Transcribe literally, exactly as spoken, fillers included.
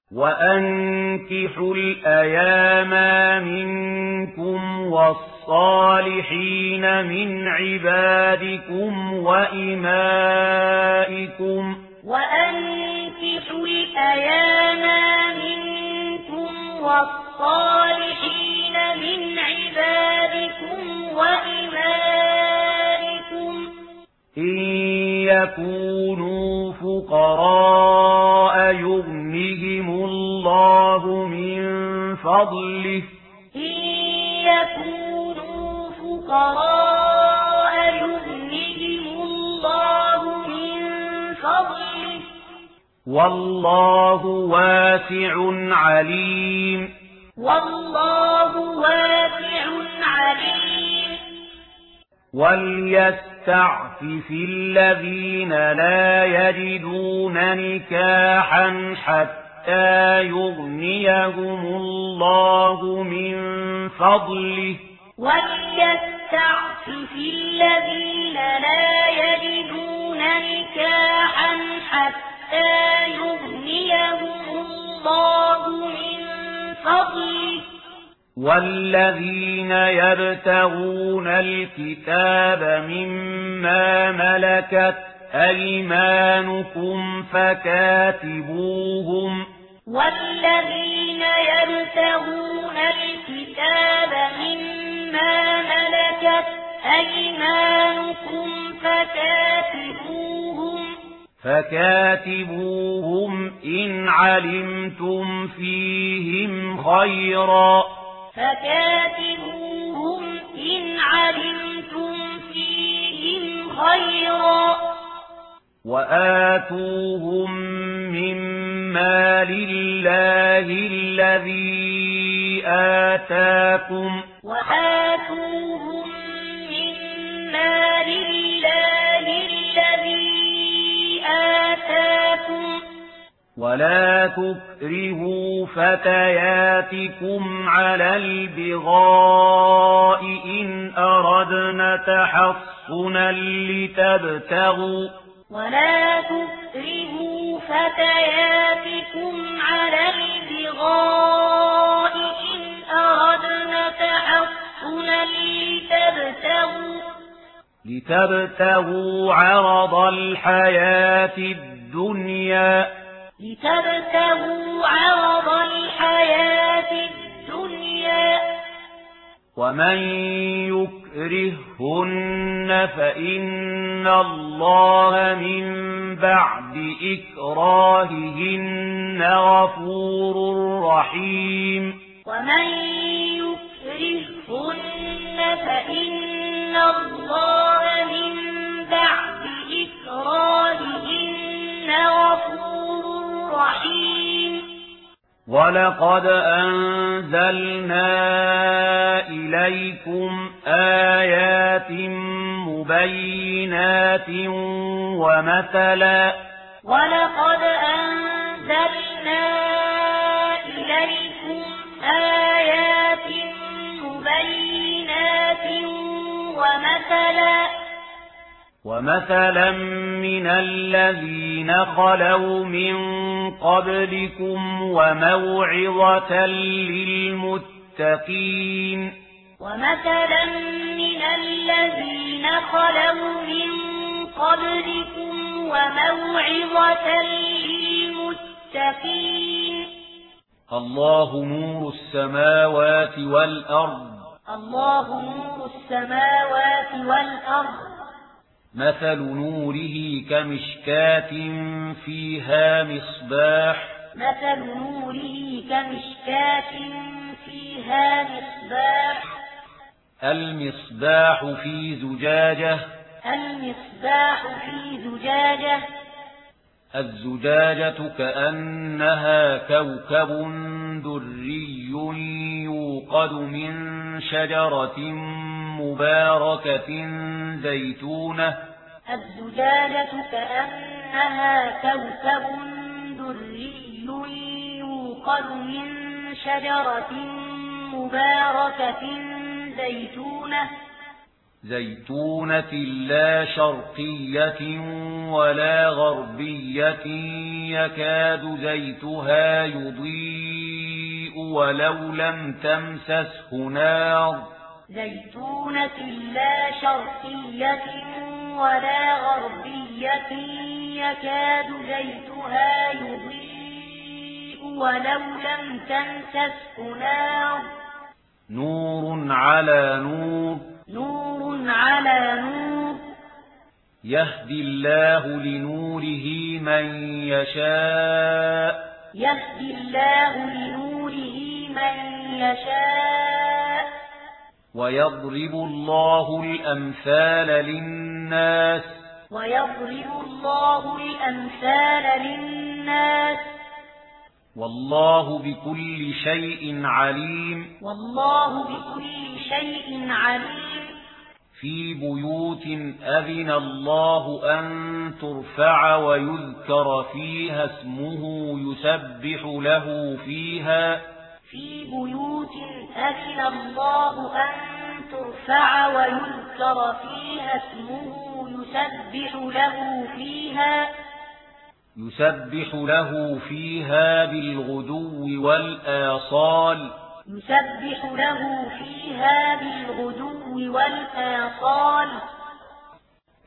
وأنكحوا الأيام منكم والصالحين من عبادكم وإمائكم وأنكحوا الأيام منكم والصالحين من عبادكم وإمائكم إن يكونوا فقراء يغنهم الله من فضله إن يكونوا فقراء يغنهم الله من فضله والله واسع عليم والله واسع عليم وليستعفف الذين لا يجدون نكاحا حتى يغنيهم الله من فضله وليستعفف الذين لا يجدون نكاحا حتى يغنيهم الله من فضله والذين يبتغون الكتاب مما ملكت أيمانكم فكاتبوهم والذين يبتغون الكتاب مما ملكت أيمانكم فكاتبوهم فكاتبوهم إن علمتم فيهم خيرا فكاتبوهم إن علمتم فيهم خيرا وآتوهم مما لله الذي آتاكم وآتوهم مما لله الذي آتاكم ولا تكرهوا فتياتكم على البغاء إن أردنا تحصنا لتبتغوا ولا تكرهوا فتياتكم على البغاء إن أردنا تحصنا لتبتغوا لتبتغوا عرض الحياة الدنيا لتبتغوا عرض الحياة الدنيا ومن يكرههن فإن الله من بعد إكراههن غفور رحيم ومن يكرههن فإن الله من بعد إكراههن غفور رحيم ولقد أنزلنا إليكم آيات مبينات ومثلا ولقد أنزلنا إليكم آيات مبينات ومثلا ومثلا من الذين خلوا من قبلكم وموعظة للمتقين ومثلا من الذين خلوا من قبلكم وموعظة للمتقين الله نور السماوات والأرض الله نور السماوات والأرض مثل نوره كمشكاة فيها مصباح مثل نوره كمشكاة فيها مصباح المصباح في زجاجة المصباح في زجاجة الزجاجة كأنها كوكب دري يوقد من شجرة مباركة زيتونة الزجاجة كأنها كوكب دري يوقد من شجرة مباركة زيتونة زيتونة لا شرقية ولا غربية يكاد زيتها يضيء ولو لم تمسسه نار زيتونة لا شرقية ولا غربية يكاد زيتها يضيء ولو لم تمسسه نار نور على نور نور على نور يهدي الله لنوره من يشاء يهدي الله لنوره من يشاء ويضرب الله الأمثال للناس ويضرب الله الأمثال للناس والله بكل شيء عليم والله بكل شيء عليم في بيوت أذن الله أن ترفع ويذكر فيها اسمه يسبح له فيها في بيوت أذن الله أن ترفع ويذكر فيها اسمه يسبح له فيها يسبح له فيها بالغدو والآصال يسبح له فيها بالغدو والآصال